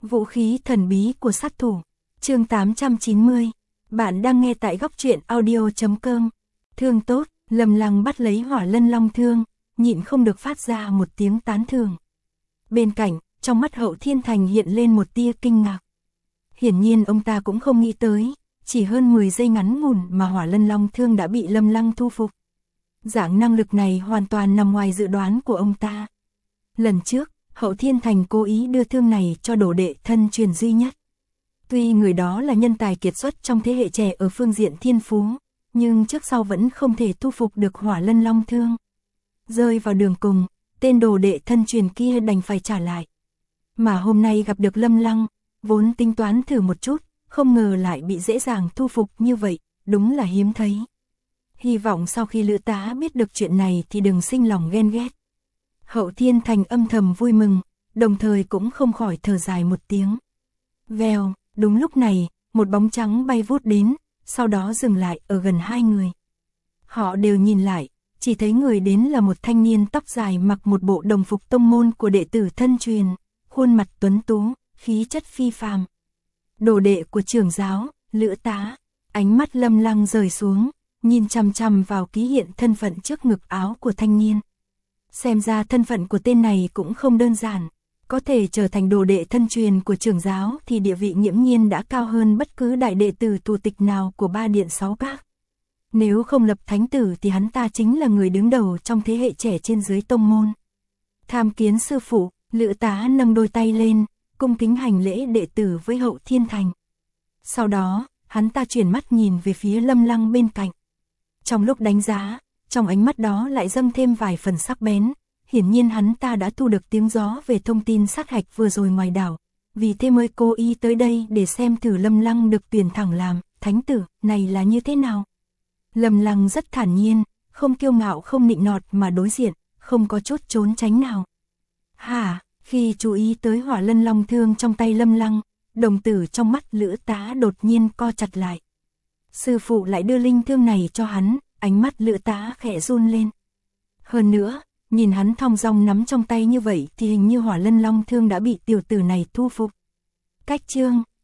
Vũ khí thần bí của sát thủ. Chương 890. Bạn đang nghe tại góc truyện audio.com. Thương tốt, Lâm Lăng bắt lấy Hỏa Lân Long thương, nhịn không được phát ra một tiếng tán thưởng. Bên cạnh, trong mắt Hậu Thiên Thành hiện lên một tia kinh ngạc. Hiển nhiên ông ta cũng không nghĩ tới, chỉ hơn 10 giây ngắn ngủn mà Hỏa Lân Long thương đã bị Lâm Lăng thu phục. Dạng năng lực này hoàn toàn nằm ngoài dự đoán của ông ta. Lần trước, Hậu Thiên Thành cố ý đưa thương này cho đồ đệ thân truyền duy nhất. Tuy người đó là nhân tài kiệt xuất trong thế hệ trẻ ở phương diện thiên phú, nhưng trước sau vẫn không thể thu phục được Hỏa Lân Long thương. Rơi vào đường cùng, tên đồ đệ thân truyền kia đành phải trả lại. Mà hôm nay gặp được Lâm Lăng, vốn tính toán thử một chút, không ngờ lại bị dễ dàng thu phục như vậy, đúng là hiếm thấy. Hy vọng sau khi Lữ Tá biết được chuyện này thì đừng sinh lòng ghen ghét. Hậu Thiên Thành âm thầm vui mừng, đồng thời cũng không khỏi thở dài một tiếng. Vèo, đúng lúc này, một bóng trắng bay vút đến, sau đó dừng lại ở gần hai người. Họ đều nhìn lại, chỉ thấy người đến là một thanh niên tóc dài mặc một bộ đồng phục tông môn của đệ tử thân truyền, khuôn mặt tuấn tú, khí chất phi phàm. Đồ đệ của trưởng giáo, Lữ Tá. Ánh mắt Lâm Lăng rời xuống, nhìn chằm chằm vào ký hiện thân phận trước ngực áo của thanh niên. Xem ra thân phận của tên này cũng không đơn giản, có thể trở thành đồ đệ thân truyền của trưởng giáo thì địa vị nghiễm nhiên đã cao hơn bất cứ đại đệ tử tù tịch nào của ba điện sáu các. Nếu không lập thánh tử thì hắn ta chính là người đứng đầu trong thế hệ trẻ trên dưới tông môn. Tham kiến sư phụ, Lữ Tá nâng đôi tay lên, cung kính hành lễ đệ tử với Hậu Thiên Thành. Sau đó, hắn ta chuyển mắt nhìn về phía Lâm Lăng bên cạnh. Trong lúc đánh giá, trong ánh mắt đó lại dâng thêm vài phần sắc bén, hiển nhiên hắn ta đã thu được tiếng gió về thông tin sát hạch vừa rồi ngoài đảo, vì thế mới cố ý tới đây để xem thử Lâm Lăng được tuyển thẳng làm thánh tử này là như thế nào. Lâm Lăng rất thản nhiên, không kiêu ngạo không nịnh nọt mà đối diện, không có chút trốn tránh nào. Hả, khi chú ý tới Hỏa Lân Long thương trong tay Lâm Lăng, đồng tử trong mắt Lữ Tá đột nhiên co chặt lại. Sư phụ lại đưa linh thương này cho hắn, ánh mắt Lữ Tá khẽ run lên. Hơn nữa, nhìn hắn thong dong nắm trong tay như vậy thì hình như Hỏa Lân Long thương đã bị tiểu tử này thu phục. Cách chương